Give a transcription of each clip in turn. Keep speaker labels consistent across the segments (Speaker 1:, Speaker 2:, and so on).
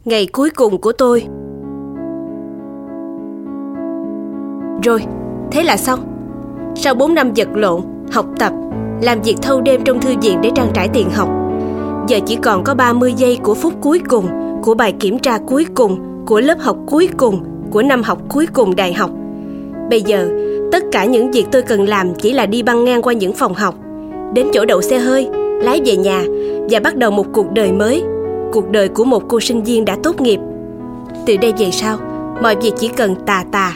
Speaker 1: Ngày cuối cùng của tôi. Rồi, thế là xong. Sau 4 năm vật lộn, học tập, làm việc thâu đêm trong thư viện để trang trải tiền học, giờ chỉ còn có 30 giây của phút cuối cùng, của bài kiểm tra cuối cùng, của lớp học cuối cùng, của năm học cuối cùng đại học. Bây giờ, tất cả những việc tôi cần làm chỉ là đi băng ngang qua những phòng học, đến chỗ đậu xe hơi, lái về nhà và bắt đầu một cuộc đời mới. Cuộc đời của một cô sinh viên đã tốt nghiệp. Từ đây về sau, mọi việc chỉ cần tà tà.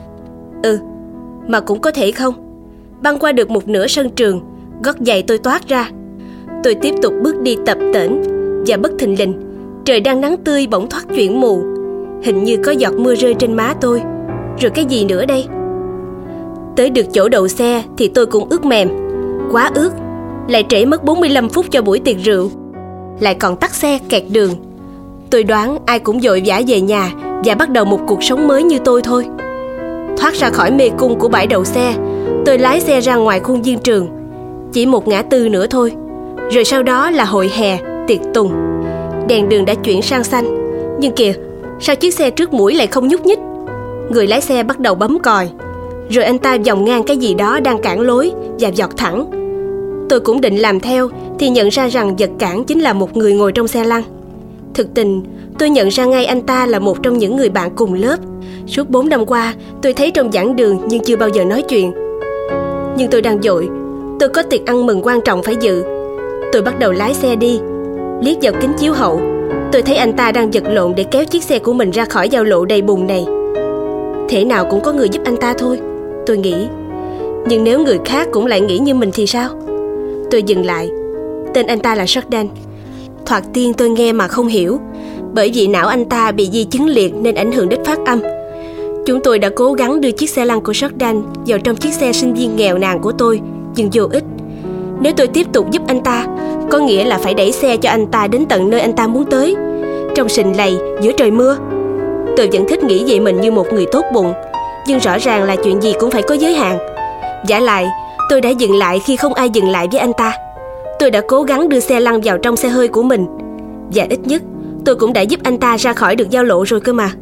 Speaker 1: Mà cũng có thể không. Băng qua được một nửa sân trường, gót giày tôi toát ra. Tôi tiếp tục bước đi tập tễnh, và bất thình lình, trời đang nắng tươi bỗng thoát chuyển mù. Hình như có giọt mưa rơi trên má tôi. Rồi cái gì nữa đây? Tới được chỗ đậu xe thì tôi cũng ướt mềm. Quá ướt. Lại trễ mất 45 phút cho buổi tiệc rượu. Lại còn tắc xe kẹt đường. Tôi đoán ai cũng vội vã về nhà và bắt đầu một cuộc sống mới như tôi thôi. Thoát ra khỏi mê cung của bãi đậu xe, tôi lái xe ra ngoài khuôn viên trường. Chỉ một ngã tư nữa thôi. Rồi sau đó là hội hè, tiệc tùng. Đèn đường đã chuyển sang xanh. Nhưng kìa, sao chiếc xe trước mũi lại không nhúc nhích? Người lái xe bắt đầu bấm còi. Rồi anh ta vòng ngang cái gì đó đang cản lối và vọt thẳng. Tôi cũng định làm theo thì nhận ra rằng vật cản chính là một người ngồi trong xe lăn. Thực tình, tôi nhận ra ngay anh ta là một trong những người bạn cùng lớp. Suốt 4 năm qua, tôi thấy trong giảng đường nhưng chưa bao giờ nói chuyện. Nhưng tôi đang vội. Tôi có tiệc ăn mừng quan trọng phải dự. Tôi bắt đầu lái xe đi. Liếc vào kính chiếu hậu, tôi thấy anh ta đang vật lộn để kéo chiếc xe của mình ra khỏi giao lộ đầy bùn này. Thể nào cũng có người giúp anh ta thôi, tôi nghĩ. Nhưng nếu người khác cũng lại nghĩ như mình thì sao? Tôi dừng lại. Tên anh ta là Jordan. Thoạt tiên tôi nghe mà không hiểu, bởi vì não anh ta bị di chứng liệt nên ảnh hưởng đến phát âm. Chúng tôi đã cố gắng đưa chiếc xe lăn của Jordan vào trong chiếc xe sinh viên nghèo nàn của tôi, nhưng vô ích. Nếu tôi tiếp tục giúp anh ta, có nghĩa là phải đẩy xe cho anh ta đến tận nơi anh ta muốn tới, trong sình lầy giữa trời mưa. Tôi vẫn thích nghĩ về mình như một người tốt bụng, nhưng rõ ràng là chuyện gì cũng phải có giới hạn. Vả lại, tôi đã dừng lại khi không ai dừng lại với anh ta. Tôi đã cố gắng đưa xe lăn vào trong xe hơi của mình, và ít nhất tôi cũng đã giúp anh ta ra khỏi được giao lộ rồi cơ mà.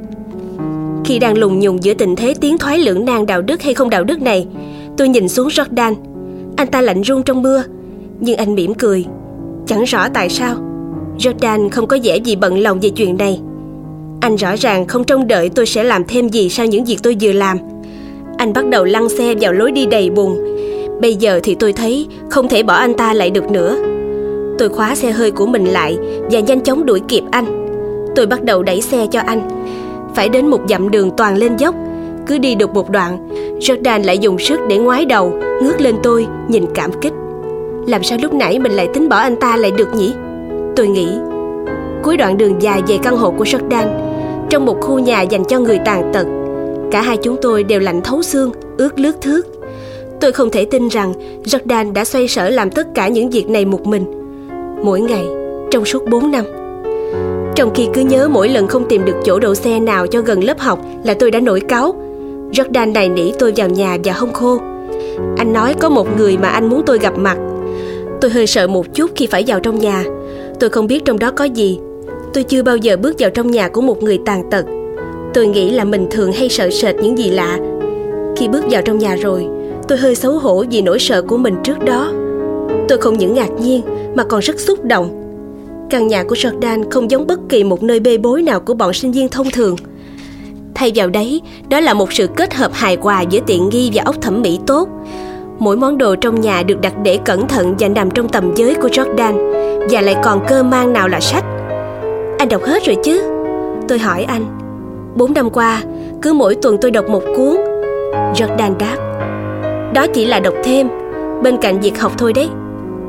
Speaker 1: Khi đang lùng nhùng giữa tình thế tiến thoái lưỡng nan đạo đức hay không đạo đức này, tôi nhìn xuống Jordan. Anh ta lạnh run trong mưa, nhưng anh mỉm cười. Chẳng rõ tại sao Jordan không có vẻ gì bận lòng về chuyện này. Anh rõ ràng không trông đợi tôi sẽ làm thêm gì sau những việc tôi vừa làm. Anh bắt đầu lăn xe vào lối đi đầy bùn. Bây giờ thì tôi thấy không thể bỏ anh ta lại được nữa. Tôi khóa xe hơi của mình lại và nhanh chóng đuổi kịp anh. Tôi bắt đầu đẩy xe cho anh. Phải đến một dặm đường toàn lên dốc. Cứ đi được một đoạn, Jordan lại dùng sức để ngoái đầu, ngước lên tôi, nhìn cảm kích. Làm sao lúc nãy mình lại tính bỏ anh ta lại được nhỉ? Tôi nghĩ. Cuối đoạn đường dài về căn hộ của Jordan, trong một khu nhà dành cho người tàn tật, cả hai chúng tôi đều lạnh thấu xương, ướt lướt thướt. Tôi không thể tin rằng Jordan đã xoay sở làm tất cả những việc này một mình, mỗi ngày, trong suốt 4 năm. Trong khi cứ nhớ mỗi lần không tìm được chỗ đậu xe nào cho gần lớp học là tôi đã nổi cáu. Jordan nài nỉ tôi vào nhà và hông khô. Anh nói có một người mà anh muốn tôi gặp mặt. Tôi hơi sợ một chút khi phải vào trong nhà. Tôi không biết trong đó có gì. Tôi chưa bao giờ bước vào trong nhà của một người tàn tật. Tôi nghĩ là mình thường hay sợ sệt những gì lạ. Khi bước vào trong nhà rồi, tôi hơi xấu hổ vì nỗi sợ của mình trước đó. Tôi không những ngạc nhiên mà còn rất xúc động. Căn nhà của Jordan không giống bất kỳ một nơi bê bối nào của bọn sinh viên thông thường. Thay vào đấy, đó là một sự kết hợp hài hòa giữa tiện nghi và óc thẩm mỹ tốt. Mỗi món đồ trong nhà được đặt để cẩn thận và nằm trong tầm giới của Jordan. Và lại còn cơ mang nào là sách. Anh đọc hết rồi chứ? Tôi hỏi anh. 4 năm qua, cứ mỗi tuần tôi đọc một cuốn. Jordan đáp. Đó chỉ là đọc thêm, bên cạnh việc học thôi đấy.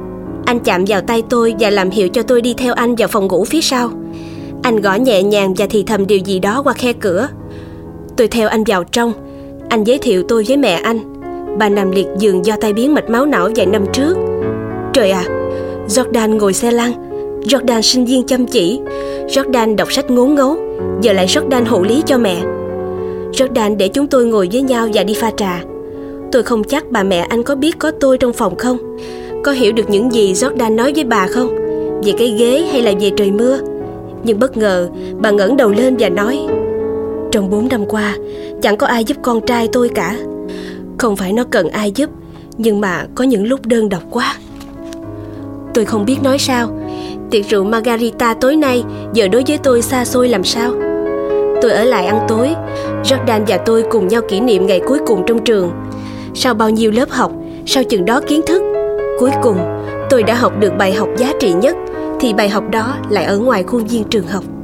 Speaker 1: Anh chạm vào tay tôi và làm hiệu cho tôi đi theo anh vào phòng ngủ phía sau. Anh gõ nhẹ nhàng và thì thầm điều gì đó qua khe cửa. Tôi theo anh vào trong. Anh giới thiệu tôi với mẹ anh. Bà nằm liệt giường do tai biến mạch máu não vài năm trước. Trời à, Jordan ngồi xe lăn, Jordan sinh viên chăm chỉ, Jordan đọc sách ngốn ngấu, giờ lại Jordan hộ lý cho mẹ. Jordan để chúng tôi ngồi với nhau và đi pha trà. Tôi không chắc bà mẹ anh có biết có tôi trong phòng không, có hiểu được những gì Jordan nói với bà không, về cái ghế hay là về trời mưa, Nhưng bất ngờ bà ngẩng đầu lên và nói: trong 4 năm qua chẳng có ai giúp con trai tôi cả. Không phải nó cần ai giúp, nhưng mà có những lúc đơn độc quá. Tôi không biết nói sao. Tiệc rượu Margarita tối nay giờ đối với tôi xa xôi làm sao. Tôi ở lại ăn tối. Jordan và tôi cùng nhau kỷ niệm ngày cuối cùng trong trường. Sau bao nhiêu lớp học, sau chừng đó kiến thức, cuối cùng tôi đã học được bài học giá trị nhất. Thì bài học đó lại ở ngoài khuôn viên trường học.